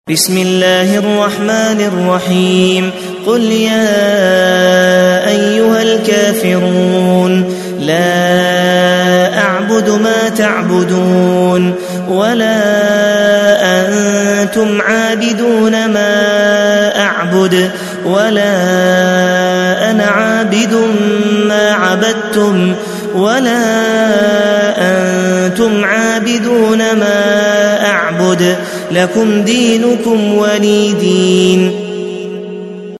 بسم الله الرحمن الرحيم قل يا أيها الكافرون لا أعبد ما تعبدون ولا أنتم عابدون ما أعبد ولا أنا عابد ما عبدتم ولا أنتم عابدون ما أعبد لكم دينكم ولي دين.